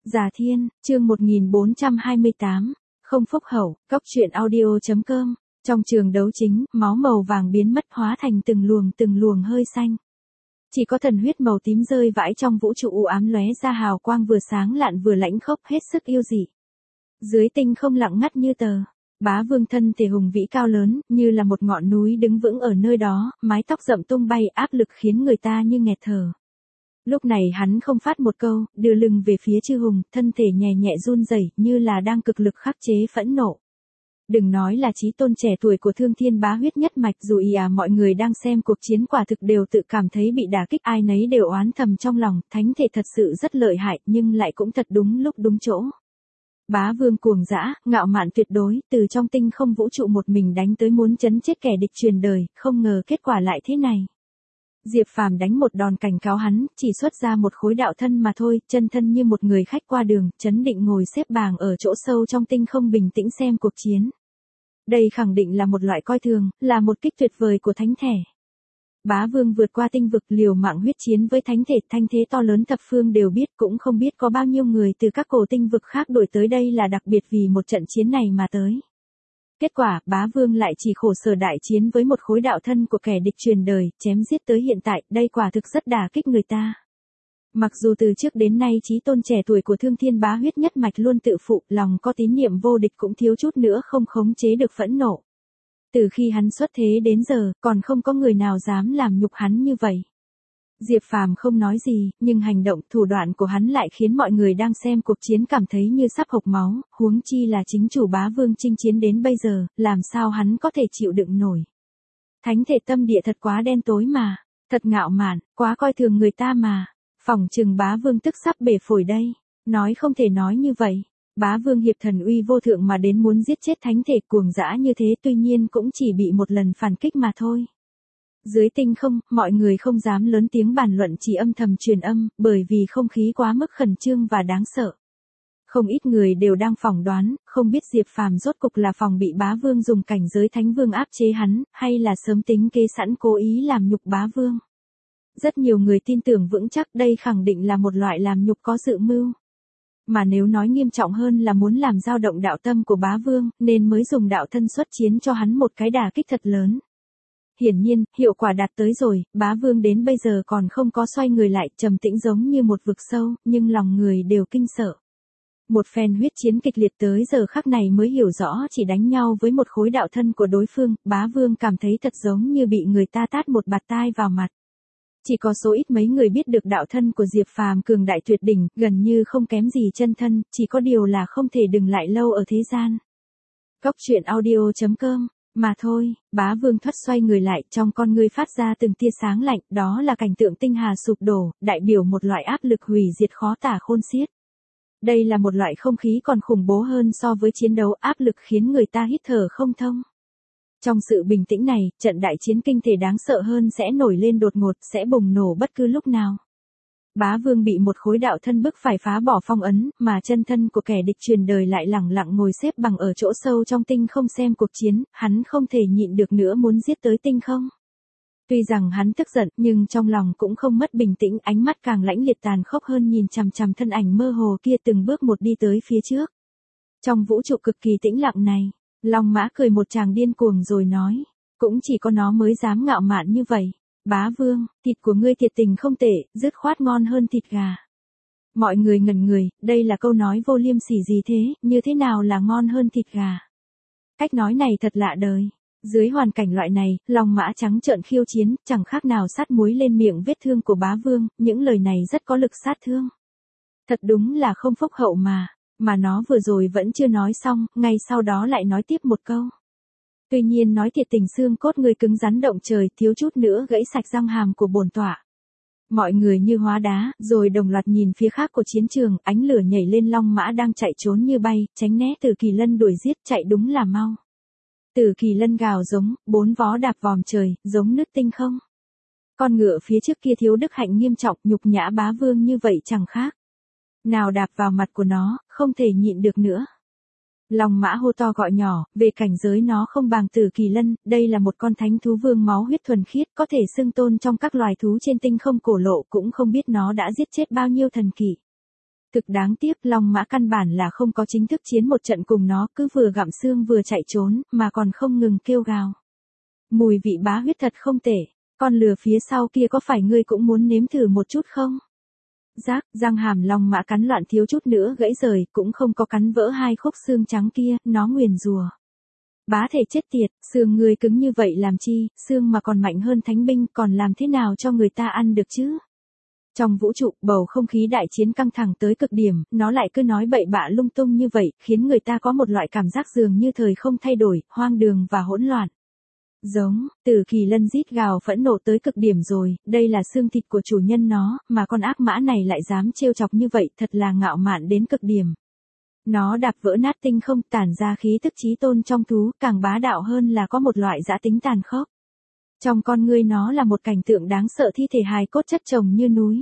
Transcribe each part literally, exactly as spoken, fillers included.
Già Thiên, chương một nghìn bốn trăm hai mươi tám, không phúc hậu, cóc truyện audio.com. Trong trường đấu chính, máu màu vàng biến mất hóa thành từng luồng từng luồng hơi xanh. Chỉ có thần huyết màu tím rơi vãi trong vũ trụ u ám lóe ra hào quang vừa sáng lạn vừa lãnh khốc hết sức yêu dị. Dưới tinh không lặng ngắt như tờ, Bá Vương thân thể hùng vĩ cao lớn, như là một ngọn núi đứng vững ở nơi đó, mái tóc rậm tung bay áp lực khiến người ta như nghẹt thở. Lúc này hắn không phát một câu, đưa lưng về phía Chư Hùng, thân thể nhẹ nhẹ run rẩy, như là đang cực lực khắc chế phẫn nộ. Đừng nói là chí tôn trẻ tuổi của Thương Thiên Bá huyết nhất mạch, dù ý à mọi người đang xem cuộc chiến quả thực đều tự cảm thấy bị đả kích, ai nấy đều oán thầm trong lòng, thánh thể thật sự rất lợi hại, nhưng lại cũng thật đúng lúc đúng chỗ. Bá Vương cuồng dã, ngạo mạn tuyệt đối, từ trong tinh không vũ trụ một mình đánh tới muốn chấn chết kẻ địch truyền đời, không ngờ kết quả lại thế này. Diệp Phàm đánh một đòn cảnh cáo hắn, chỉ xuất ra một khối đạo thân mà thôi, chân thân như một người khách qua đường, chấn định ngồi xếp bằng ở chỗ sâu trong tinh không bình tĩnh xem cuộc chiến. Đây khẳng định là một loại coi thường, là một kích tuyệt vời của thánh thể. Bá Vương vượt qua tinh vực liều mạng huyết chiến với thánh thể, thanh thế to lớn thập phương đều biết, cũng không biết có bao nhiêu người từ các cổ tinh vực khác đổi tới đây là đặc biệt vì một trận chiến này mà tới. Kết quả, Bá Vương lại chỉ khổ sở đại chiến với một khối đạo thân của kẻ địch truyền đời, chém giết tới hiện tại, đây quả thực rất đả kích người ta. Mặc dù từ trước đến nay chí tôn trẻ tuổi của Thương Thiên Bá huyết nhất mạch luôn tự phụ, lòng có tín niệm vô địch cũng thiếu chút nữa không khống chế được phẫn nộ. Từ khi hắn xuất thế đến giờ, còn không có người nào dám làm nhục hắn như vậy. Diệp Phàm không nói gì, nhưng hành động, thủ đoạn của hắn lại khiến mọi người đang xem cuộc chiến cảm thấy như sắp hộc máu, huống chi là chính chủ Bá Vương chinh chiến đến bây giờ, làm sao hắn có thể chịu đựng nổi. Thánh thể tâm địa thật quá đen tối mà, thật ngạo mạn, quá coi thường người ta mà, phỏng chừng Bá Vương tức sắp bể phổi đây, nói không thể nói như vậy. Bá Vương hiệp thần uy vô thượng mà đến muốn giết chết thánh thể cuồng dã như thế, tuy nhiên cũng chỉ bị một lần phản kích mà thôi. Dưới tinh không, mọi người không dám lớn tiếng bàn luận, chỉ âm thầm truyền âm, bởi vì không khí quá mức khẩn trương và đáng sợ. Không ít người đều đang phỏng đoán, không biết Diệp Phàm rốt cục là phòng bị Bá Vương dùng cảnh giới Thánh Vương áp chế hắn, hay là sớm tính kế sẵn cố ý làm nhục Bá Vương. Rất nhiều người tin tưởng vững chắc đây khẳng định là một loại làm nhục có dự mưu. Mà nếu nói nghiêm trọng hơn là muốn làm dao động đạo tâm của Bá Vương, nên mới dùng đạo thân xuất chiến cho hắn một cái đả kích thật lớn. Hiển nhiên, hiệu quả đạt tới rồi, Bá Vương đến bây giờ còn không có xoay người lại, trầm tĩnh giống như một vực sâu, nhưng lòng người đều kinh sợ. Một phen huyết chiến kịch liệt tới giờ khắc này mới hiểu rõ chỉ đánh nhau với một khối đạo thân của đối phương, Bá Vương cảm thấy thật giống như bị người ta tát một bạt tai vào mặt. Chỉ có số ít mấy người biết được đạo thân của Diệp Phàm cường đại tuyệt đỉnh, gần như không kém gì chân thân, chỉ có điều là không thể dừng lại lâu ở thế gian. Cóc truyện audio.com. Mà thôi, Bá Vương thoát xoay người lại, trong con ngươi phát ra từng tia sáng lạnh, đó là cảnh tượng tinh hà sụp đổ, đại biểu một loại áp lực hủy diệt khó tả khôn xiết. Đây là một loại không khí còn khủng bố hơn so với chiến đấu, áp lực khiến người ta hít thở không thông. Trong sự bình tĩnh này, trận đại chiến kinh thể đáng sợ hơn sẽ nổi lên đột ngột, sẽ bùng nổ bất cứ lúc nào. Bá Vương bị một khối đạo thân bức phải phá bỏ phong ấn, mà chân thân của kẻ địch truyền đời lại lẳng lặng ngồi xếp bằng ở chỗ sâu trong tinh không xem cuộc chiến, hắn không thể nhịn được nữa muốn giết tới tinh không. Tuy rằng hắn tức giận, nhưng trong lòng cũng không mất bình tĩnh, ánh mắt càng lãnh liệt tàn khốc hơn nhìn chằm chằm thân ảnh mơ hồ kia từng bước một đi tới phía trước. Trong vũ trụ cực kỳ tĩnh lặng này, Long Mã cười một tràng điên cuồng rồi nói, cũng chỉ có nó mới dám ngạo mạn như vậy. Bá Vương, thịt của ngươi thiệt tình không tệ, dứt khoát ngon hơn thịt gà. Mọi người ngẩn người, đây là câu nói vô liêm sỉ gì thế, như thế nào là ngon hơn thịt gà? Cách nói này thật lạ đời. Dưới hoàn cảnh loại này, Long Mã trắng trợn khiêu chiến, chẳng khác nào sát muối lên miệng vết thương của Bá Vương, những lời này rất có lực sát thương. Thật đúng là không phúc hậu mà, mà nó vừa rồi vẫn chưa nói xong, ngay sau đó lại nói tiếp một câu. Tuy nhiên nói thiệt tình xương cốt người cứng rắn động trời, thiếu chút nữa gãy sạch răng hàm của bổn tọa. Mọi người như hóa đá, rồi đồng loạt nhìn phía khác của chiến trường, ánh lửa nhảy lên Long Mã đang chạy trốn như bay, tránh né Tử Kỳ Lân đuổi giết, chạy đúng là mau. Tử Kỳ Lân gào giống, bốn vó đạp vòm trời, giống nứt tinh không. Con ngựa phía trước kia thiếu đức hạnh nghiêm trọng, nhục nhã Bá Vương như vậy chẳng khác nào đạp vào mặt của nó, không thể nhịn được nữa. Long Mã hô to gọi nhỏ, về cảnh giới nó không bằng Tử Kỳ Lân, đây là một con thánh thú vương máu huyết thuần khiết, có thể xưng tôn trong các loài thú trên tinh không cổ lộ, cũng không biết nó đã giết chết bao nhiêu thần kỵ. Thực đáng tiếc Long Mã căn bản là không có chính thức chiến một trận cùng nó, cứ vừa gặm xương vừa chạy trốn, mà còn không ngừng kêu gào. Mùi vị bá huyết thật không tệ, con lừa phía sau kia có phải ngươi cũng muốn nếm thử một chút không? Rác, răng hàm Long Mã cắn loạn thiếu chút nữa gãy rời, cũng không có cắn vỡ hai khúc xương trắng kia, nó nguyền rủa. Bá thể chết tiệt, xương ngươi cứng như vậy làm chi, xương mà còn mạnh hơn thánh binh, còn làm thế nào cho người ta ăn được chứ? Trong vũ trụ, bầu không khí đại chiến căng thẳng tới cực điểm, nó lại cứ nói bậy bạ lung tung như vậy, khiến người ta có một loại cảm giác dường như thời không thay đổi, hoang đường và hỗn loạn. Giống, Tử Kỳ Lân rít gào phẫn nộ tới cực điểm rồi, đây là xương thịt của chủ nhân nó, mà con ác mã này lại dám trêu chọc như vậy, thật là ngạo mạn đến cực điểm. Nó đạp vỡ nát tinh không, tản ra khí tức chí tôn trong thú, càng bá đạo hơn là có một loại dã tính tàn khốc. Trong con ngươi nó là một cảnh tượng đáng sợ, thi thể hài cốt chất chồng như núi.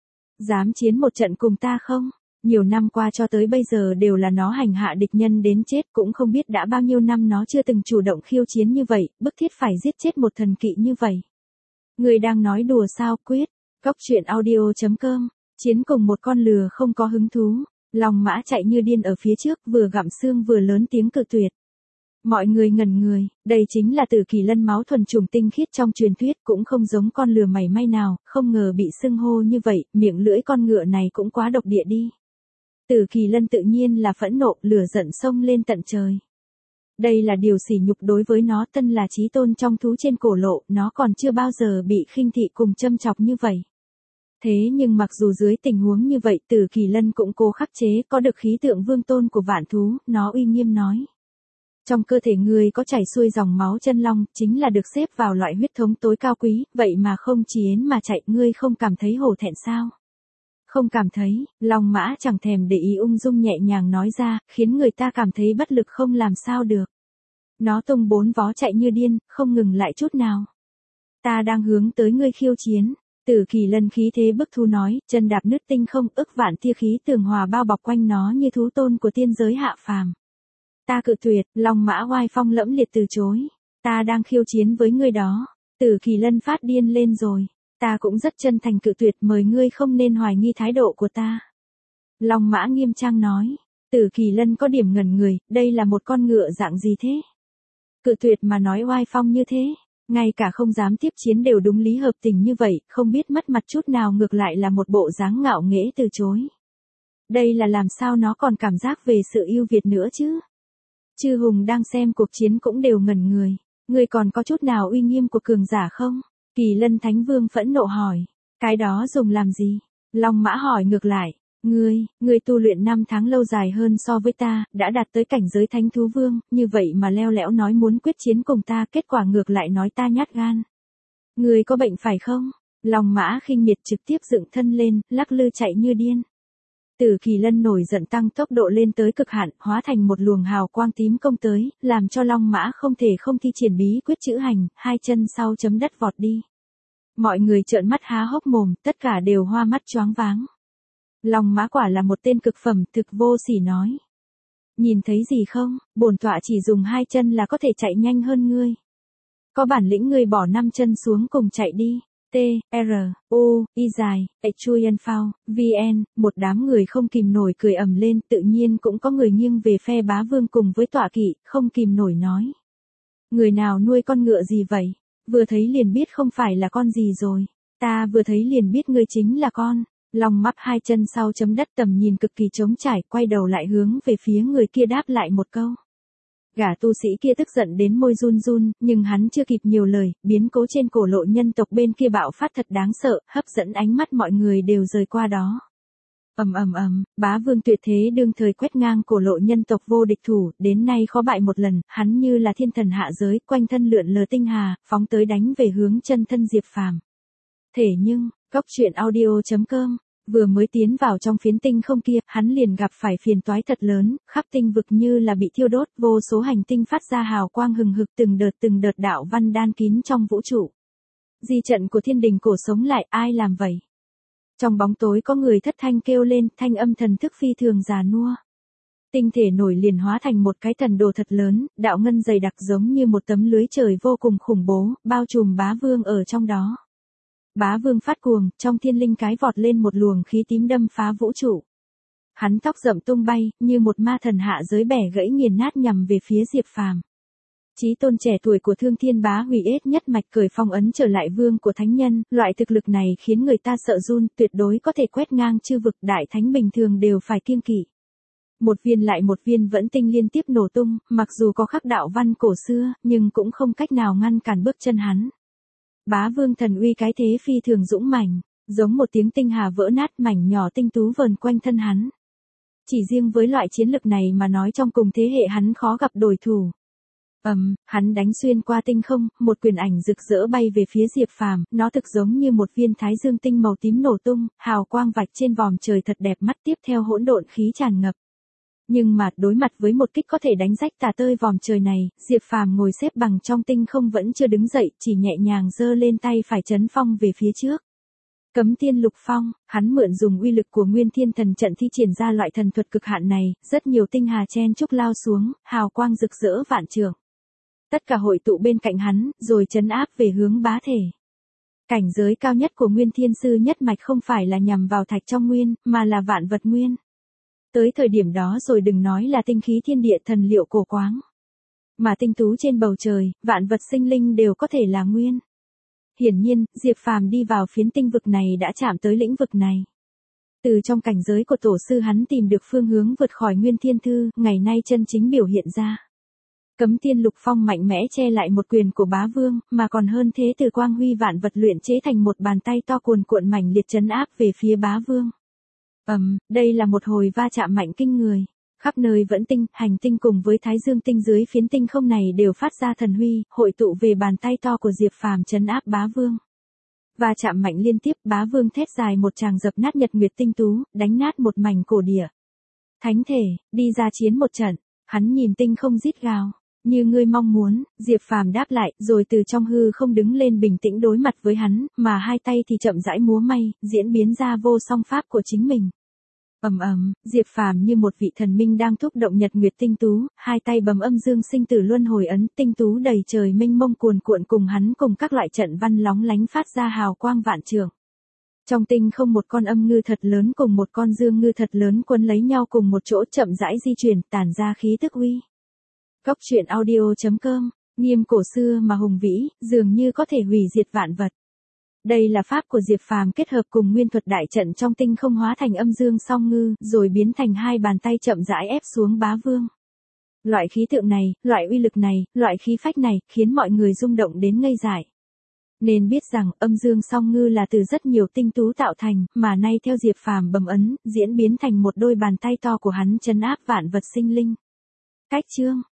Dám chiến một trận cùng ta không? Nhiều năm qua cho tới bây giờ đều là nó hành hạ địch nhân đến chết, cũng không biết đã bao nhiêu năm nó chưa từng chủ động khiêu chiến như vậy, bức thiết phải giết chết một thần kỵ như vậy. Người đang nói đùa sao? Quyết. Góc truyện audio chấm com. Chiến cùng một con lừa không có hứng thú. Long Mã chạy như điên ở phía trước, vừa gặm xương vừa lớn tiếng cự tuyệt. Mọi người ngẩn người, đây chính là Tử Kỳ Lân máu thuần chủng tinh khiết trong truyền thuyết, cũng không giống con lừa mảy may nào, không ngờ bị xưng hô như vậy, miệng lưỡi con ngựa này cũng quá độc địa đi. Tử Kỳ Lân tự nhiên là phẫn nộ, lửa giận xông lên tận trời. Đây là điều sỉ nhục đối với nó, tân là chí tôn trong thú trên cổ lộ, nó còn chưa bao giờ bị khinh thị cùng châm chọc như vậy. Thế nhưng mặc dù dưới tình huống như vậy, Tử Kỳ Lân cũng cố khắc chế, có được khí tượng vương tôn của vạn thú, nó uy nghiêm nói. Trong cơ thể người có chảy xuôi dòng máu chân long, chính là được xếp vào loại huyết thống tối cao quý, vậy mà không chiến mà chạy, ngươi không cảm thấy hổ thẹn sao? Không cảm thấy, Long Mã chẳng thèm để ý, ung dung nhẹ nhàng nói ra, khiến người ta cảm thấy bất lực không làm sao được. Nó tung bốn vó chạy như điên, không ngừng lại chút nào. Ta đang hướng tới ngươi khiêu chiến. Tử Kỳ Lân khí thế bức thú nói, chân đạp nứt tinh không, ức vạn tia khí tường hòa bao bọc quanh nó như thú tôn của tiên giới hạ phàm. Ta cự tuyệt, Long Mã oai phong lẫm liệt từ chối. Ta đang khiêu chiến với ngươi đó. Tử Kỳ Lân phát điên lên rồi. Ta cũng rất chân thành cự tuyệt, mời ngươi không nên hoài nghi thái độ của ta. Long Mã nghiêm trang nói. Tử Kỳ Lân có điểm ngẩn người, đây là một con ngựa dạng gì thế? Cự tuyệt mà nói oai phong như thế, ngay cả không dám tiếp chiến đều đúng lý hợp tình như vậy, không biết mất mặt chút nào, ngược lại là một bộ dáng ngạo nghễ từ chối. Đây là làm sao nó còn cảm giác về sự ưu việt nữa chứ? Chư hùng đang xem cuộc chiến cũng đều ngẩn người. Ngươi còn có chút nào uy nghiêm của cường giả không? Kỳ Lân Thánh Vương phẫn nộ hỏi. Cái đó dùng làm gì? Long Mã hỏi ngược lại. Ngươi, ngươi tu luyện năm tháng lâu dài hơn so với ta, đã đạt tới cảnh giới Thánh Thú Vương, như vậy mà leo lẽo nói muốn quyết chiến cùng ta, kết quả ngược lại nói ta nhát gan. Ngươi có bệnh phải không? Long Mã khinh miệt trực tiếp dựng thân lên, lắc lư chạy như điên. Tử Kỳ Lân nổi giận tăng tốc độ lên tới cực hạn, hóa thành một luồng hào quang tím công tới, làm cho Long Mã không thể không thi triển bí quyết chữ hành, hai chân sau chấm đất vọt đi. Mọi người trợn mắt há hốc mồm, tất cả đều hoa mắt choáng váng. Long Mã quả là một tên cực phẩm, thực vô sỉ nói. Nhìn thấy gì không, bổn tọa chỉ dùng hai chân là có thể chạy nhanh hơn ngươi. Có bản lĩnh ngươi bỏ năm chân xuống cùng chạy đi. T, R, U, Y dài, Chuyen Phao, vn, một đám người không kìm nổi cười ầm lên, tự nhiên cũng có người nghiêng về phe bá vương cùng với tọa kỵ, không kìm nổi nói. Người nào nuôi con ngựa gì vậy? Vừa thấy liền biết không phải là con gì rồi. Ta vừa thấy liền biết ngươi chính là con. Long mắp hai chân sau chấm đất, tầm nhìn cực kỳ trống trải, quay đầu lại hướng về phía người kia đáp lại một câu. Gã tu sĩ kia tức giận đến môi run run, nhưng hắn chưa kịp nhiều lời, biến cố trên cổ lộ nhân tộc bên kia bạo phát thật đáng sợ, hấp dẫn ánh mắt mọi người đều rời qua đó. Ầm ầm ầm, bá vương tuyệt thế đương thời quét ngang cổ lộ nhân tộc vô địch thủ, đến nay khó bại một lần, hắn như là thiên thần hạ giới, quanh thân lượn lờ tinh hà, phóng tới đánh về hướng chân thân Diệp Phàm. Thế nhưng, góc truyện audio chấm com, vừa mới tiến vào trong phiến tinh không kia, hắn liền gặp phải phiền toái thật lớn, khắp tinh vực như là bị thiêu đốt, vô số hành tinh phát ra hào quang hừng hực, từng đợt từng đợt đạo văn đan kín trong vũ trụ. Di trận của thiên đình cổ sống lại, ai làm vậy? Trong bóng tối có người thất thanh kêu lên, thanh âm thần thức phi thường già nua. Tinh thể nổi liền hóa thành một cái thần đồ thật lớn, đạo ngân dày đặc giống như một tấm lưới trời vô cùng khủng bố, bao trùm bá vương ở trong đó. Bá vương phát cuồng, trong thiên linh cái vọt lên một luồng khí tím đâm phá vũ trụ. Hắn tóc rậm tung bay, như một ma thần hạ giới bẻ gãy nghiền nát nhằm về phía Diệp Phàm. Chí tôn trẻ tuổi của Thương Thiên Bá hủy ết nhất mạch cởi phong ấn trở lại vương của thánh nhân, loại thực lực này khiến người ta sợ run, tuyệt đối có thể quét ngang chư vực, đại thánh bình thường đều phải kiêng kỵ. Một viên lại một viên vẫn tinh liên tiếp nổ tung, mặc dù có khắc đạo văn cổ xưa, nhưng cũng không cách nào ngăn cản bước chân hắn. Bá vương thần uy cái thế phi thường dũng mãnh, giống một tiếng tinh hà vỡ nát, mảnh nhỏ tinh tú vờn quanh thân hắn. Chỉ riêng với loại chiến lực này mà nói trong cùng thế hệ hắn khó gặp đối thủ. Ầm, um, hắn đánh xuyên qua tinh không, một quyền ảnh rực rỡ bay về phía Diệp Phàm, nó thực giống như một viên thái dương tinh màu tím nổ tung, hào quang vạch trên vòm trời thật đẹp mắt, tiếp theo hỗn độn khí tràn ngập. Nhưng mà, đối mặt với một kích có thể đánh rách tả tơi vòm trời này, Diệp Phàm ngồi xếp bằng trong tinh không vẫn chưa đứng dậy, chỉ nhẹ nhàng giơ lên tay phải chấn phong về phía trước. Cấm Tiên Lục Phong, hắn mượn dùng uy lực của Nguyên Thiên Thần Trận thi triển ra loại thần thuật cực hạn này, rất nhiều tinh hà chen chúc lao xuống, hào quang rực rỡ vạn trượng. Tất cả hội tụ bên cạnh hắn, rồi trấn áp về hướng bá thể. Cảnh giới cao nhất của Nguyên Thiên Sư nhất mạch không phải là nhằm vào thạch trong nguyên, mà là vạn vật nguyên. Tới thời điểm đó rồi đừng nói là tinh khí thiên địa thần liệu cổ quáng. Mà tinh tú trên bầu trời, vạn vật sinh linh đều có thể là nguyên. Hiển nhiên, Diệp Phàm đi vào phiến tinh vực này đã chạm tới lĩnh vực này. Từ trong cảnh giới của tổ sư hắn tìm được phương hướng vượt khỏi Nguyên Thiên Thư, ngày nay chân chính biểu hiện ra. Cấm Tiên Lục Phong mạnh mẽ che lại một quyền của bá vương, mà còn hơn thế từ quang huy vạn vật luyện chế thành một bàn tay to cuồn cuộn mảnh liệt trấn áp về phía bá vương. Ầm, um, đây là một hồi va chạm mạnh kinh người. Khắp nơi vẫn tinh, hành tinh cùng với thái dương tinh dưới phiến tinh không này đều phát ra thần huy, hội tụ về bàn tay to của Diệp Phàm trấn áp bá vương. Va chạm mạnh liên tiếp, bá vương thét dài một tràng dập nát nhật nguyệt tinh tú, đánh nát một mảnh cổ địa. Thánh thể, đi ra chiến một trận, hắn nhìn tinh không rít gào. Như ngươi mong muốn, Diệp Phàm đáp lại, rồi từ trong hư không đứng lên bình tĩnh đối mặt với hắn, mà hai tay thì chậm rãi múa may, diễn biến ra vô song pháp của chính mình. Ầm ầm, Diệp Phàm như một vị thần minh đang thúc động nhật nguyệt tinh tú, hai tay bấm âm dương sinh tử luân hồi ấn, tinh tú đầy trời mênh mông cuồn cuộn cùng hắn cùng các loại trận văn lóng lánh phát ra hào quang vạn trượng. Trong tinh không một con âm ngư thật lớn cùng một con dương ngư thật lớn quấn lấy nhau cùng một chỗ chậm rãi di chuyển, tản ra khí tức uy. Cốc truyện audio chấm com, nghiêm cổ xưa mà hùng vĩ, dường như có thể hủy diệt vạn vật. Đây là pháp của Diệp Phàm kết hợp cùng nguyên thuật đại trận trong tinh không hóa thành âm dương song ngư, rồi biến thành hai bàn tay chậm rãi ép xuống bá vương. Loại khí tượng này, loại uy lực này, loại khí phách này, khiến mọi người rung động đến ngây dại. Nên biết rằng, âm dương song ngư là từ rất nhiều tinh tú tạo thành, mà nay theo Diệp Phàm bấm ấn, diễn biến thành một đôi bàn tay to của hắn trấn áp vạn vật sinh linh. Cách chương